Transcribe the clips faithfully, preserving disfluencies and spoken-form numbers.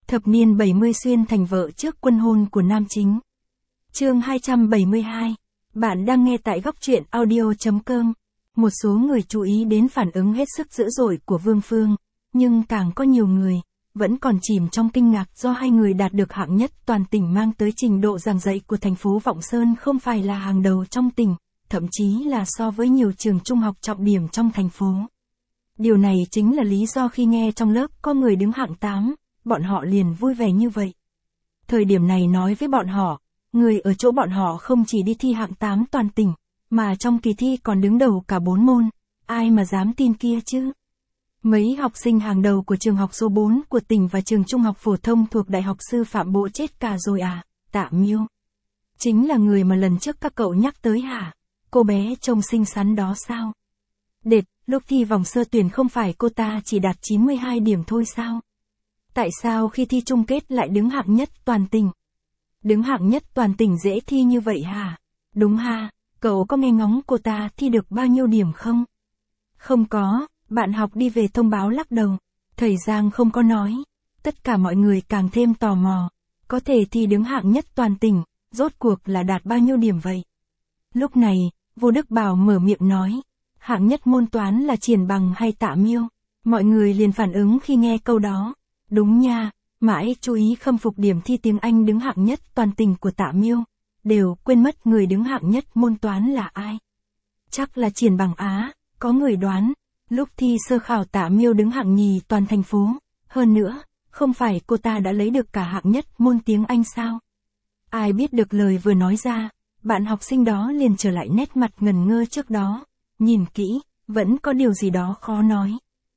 Thập niên bảy mươi xuyên thành vợ trước quân hôn của nam chính. Chương hai trăm bảy mươi hai. Bạn đang nghe tại góc truyện audio chấm com. Một số người chú ý đến phản ứng hết sức dữ dội của Vương Phương, nhưng càng có nhiều người vẫn còn chìm trong kinh ngạc do hai người đạt được hạng nhất toàn tỉnh, mang tới trình độ giảng dạy của thành phố Vọng Sơn không phải là hàng đầu trong tỉnh, thậm chí là so với nhiều trường trung học trọng điểm trong thành phố. Điều này chính là lý do khi nghe trong lớp có người đứng hạng tám, bọn họ liền vui vẻ như vậy. Thời điểm này nói với bọn họ, người ở chỗ bọn họ không chỉ đi thi hạng tám toàn tỉnh, mà trong kỳ thi còn đứng đầu cả bốn môn, ai mà dám tin kia chứ. Mấy học sinh hàng đầu của trường học số bốn của tỉnh và trường trung học phổ thông thuộc Đại học Sư phạm Bộ chết cả rồi à, Tạ Miêu. Chính là người mà lần trước các cậu nhắc tới hả? Cô bé trông xinh xắn đó sao? Đệt, lúc thi vòng sơ tuyển không phải cô ta chỉ đạt chín mươi hai điểm thôi sao? Tại sao khi thi chung kết lại đứng hạng nhất toàn tỉnh? Đứng hạng nhất toàn tỉnh dễ thi như vậy hả? Đúng ha, cậu có nghe ngóng cô ta thi được bao nhiêu điểm không? Không có, bạn học đi về thông báo lắc đầu. Thầy Giang không có nói. Tất cả mọi người càng thêm tò mò. Có thể thi đứng hạng nhất toàn tỉnh, rốt cuộc là đạt bao nhiêu điểm vậy? Lúc này, Vô Đức Bảo mở miệng nói. Hạng nhất môn toán là Triển Bằng hay Tạ Miêu? Mọi người liền phản ứng khi nghe câu đó. Đúng nha, mãi chú ý khâm phục điểm thi tiếng Anh đứng hạng nhất toàn tỉnh của Tạ Miêu, đều quên mất người đứng hạng nhất môn toán là ai. Chắc là Triển Bằng á, có người đoán, lúc thi sơ khảo Tạ Miêu đứng hạng nhì toàn thành phố, hơn nữa, không phải cô ta đã lấy được cả hạng nhất môn tiếng Anh sao? Ai biết được lời vừa nói ra, bạn học sinh đó liền trở lại nét mặt ngần ngơ trước đó, nhìn kỹ, vẫn có điều gì đó khó nói.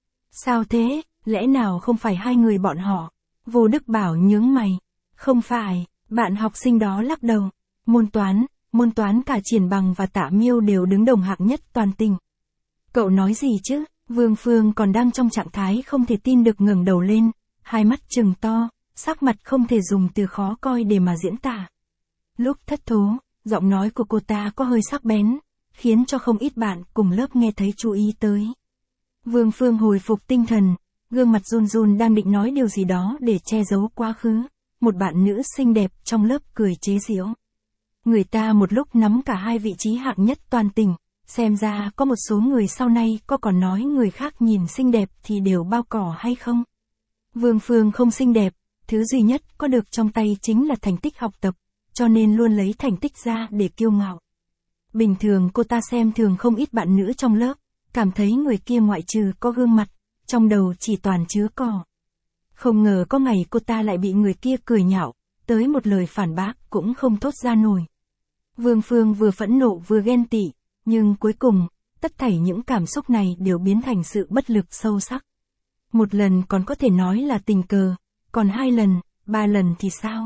Sao thế? Lẽ nào không phải hai người bọn họ? Vô Đức Bảo nhướng mày. Không phải, bạn học sinh đó lắc đầu. Môn toán, môn toán cả Triển Bằng và Tạ Miêu đều đứng đồng hạng nhất toàn tỉnh. Cậu nói gì chứ? Vương Phương còn đang trong trạng thái không thể tin được ngẩng đầu lên, hai mắt trừng to, sắc mặt không thể dùng từ khó coi để mà diễn tả. Lúc thất thố, giọng nói của cô ta có hơi sắc bén, khiến cho không ít bạn cùng lớp nghe thấy chú ý tới. Vương Phương hồi phục tinh thần, gương mặt run run đang định nói điều gì đó để che giấu quá khứ, một bạn nữ xinh đẹp trong lớp cười chế giễu. Người ta một lúc nắm cả hai vị trí hạng nhất toàn tỉnh, xem ra có một số người sau này có còn nói người khác nhìn xinh đẹp thì đều bao cỏ hay không? Vương Phương không xinh đẹp, thứ duy nhất có được trong tay chính là thành tích học tập, cho nên luôn lấy thành tích ra để kiêu ngạo. Bình thường cô ta xem thường không ít bạn nữ trong lớp, cảm thấy người kia ngoại trừ có gương mặt, trong đầu chỉ toàn chứa cỏ. Không ngờ có ngày cô ta lại bị người kia cười nhạo, tới một lời phản bác cũng không thốt ra nổi. Vương Phương vừa phẫn nộ vừa ghen tị, nhưng cuối cùng, tất thảy những cảm xúc này đều biến thành sự bất lực sâu sắc. Một lần còn có thể nói là tình cờ, còn hai lần, ba lần thì sao?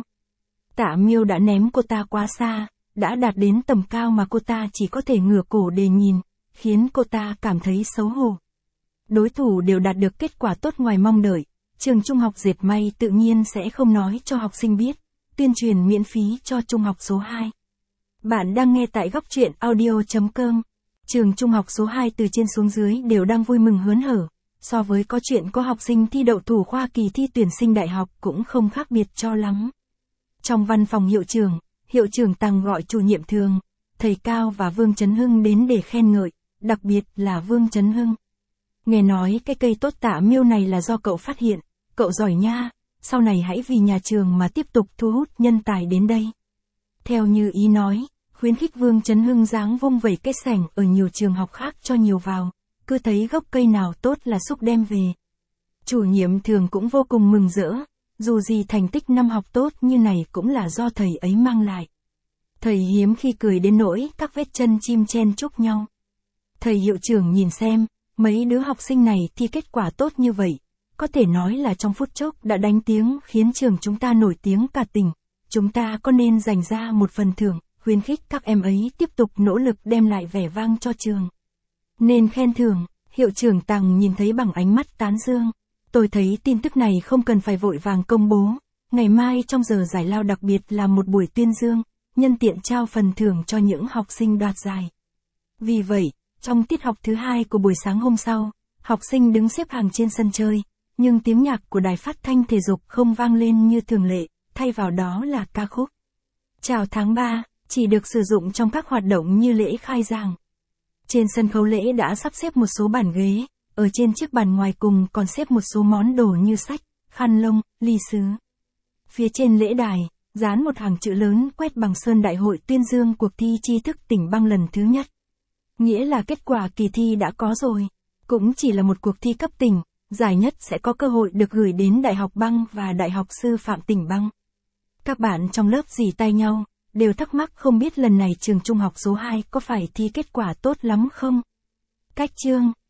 Tạ Miêu đã ném cô ta quá xa, đã đạt đến tầm cao mà cô ta chỉ có thể ngửa cổ để nhìn, khiến cô ta cảm thấy xấu hổ. Đối thủ đều đạt được kết quả tốt ngoài mong đợi, trường trung học dệt may tự nhiên sẽ không nói cho học sinh biết, tuyên truyền miễn phí cho trung học số hai. Bạn đang nghe tại góc truyện audio chấm com. Trường trung học số hai từ trên xuống dưới đều đang vui mừng hớn hở, so với có chuyện có học sinh thi đậu thủ khoa kỳ thi tuyển sinh đại học cũng không khác biệt cho lắm. Trong văn phòng hiệu trưởng, hiệu trưởng Tăng gọi chủ nhiệm Thường, thầy Cao và Vương Chấn Hưng đến để khen ngợi, đặc biệt là Vương Chấn Hưng. Nghe nói cái cây tốt Tạ Miêu này là do cậu phát hiện, cậu giỏi nha, sau này hãy vì nhà trường mà tiếp tục thu hút nhân tài đến đây. Theo như ý nói, khuyến khích Vương Chấn Hưng dáng vung vẩy cái sảnh ở nhiều trường học khác cho nhiều vào, cứ thấy gốc cây nào tốt là xúc đem về. Chủ nhiệm Thường cũng vô cùng mừng rỡ, dù gì thành tích năm học tốt như này cũng là do thầy ấy mang lại. Thầy hiếm khi cười đến nỗi các vết chân chim chen chúc nhau. Thầy hiệu trưởng nhìn xem, mấy đứa học sinh này thi kết quả tốt như vậy, có thể nói là trong phút chốc đã đánh tiếng khiến trường chúng ta nổi tiếng cả tỉnh. Chúng ta có nên dành ra một phần thưởng, khuyến khích các em ấy tiếp tục nỗ lực đem lại vẻ vang cho trường. Nên khen thưởng, hiệu trưởng Tằng nhìn thấy bằng ánh mắt tán dương. Tôi thấy tin tức này không cần phải vội vàng công bố, ngày mai trong giờ giải lao đặc biệt là một buổi tuyên dương, nhân tiện trao phần thưởng cho những học sinh đoạt giải. Vì vậy, trong tiết học thứ hai của buổi sáng hôm sau, học sinh đứng xếp hàng trên sân chơi, nhưng tiếng nhạc của đài phát thanh thể dục không vang lên như thường lệ, thay vào đó là ca khúc Chào tháng ba, chỉ được sử dụng trong các hoạt động như lễ khai giảng. Trên sân khấu lễ đã sắp xếp một số bàn ghế, ở trên chiếc bàn ngoài cùng còn xếp một số món đồ như sách, khăn lông, ly sứ. Phía trên lễ đài, dán một hàng chữ lớn quét bằng sơn Đại hội tuyên dương cuộc thi tri thức tỉnh bang lần thứ nhất. Nghĩa là kết quả kỳ thi đã có rồi. Cũng chỉ là một cuộc thi cấp tỉnh, giải nhất sẽ có cơ hội được gửi đến Đại học Bang và Đại học Sư phạm tỉnh Bang. Các bạn trong lớp rỉ tai nhau, đều thắc mắc không biết lần này trường trung học số hai có phải thi kết quả tốt lắm không? Cách chương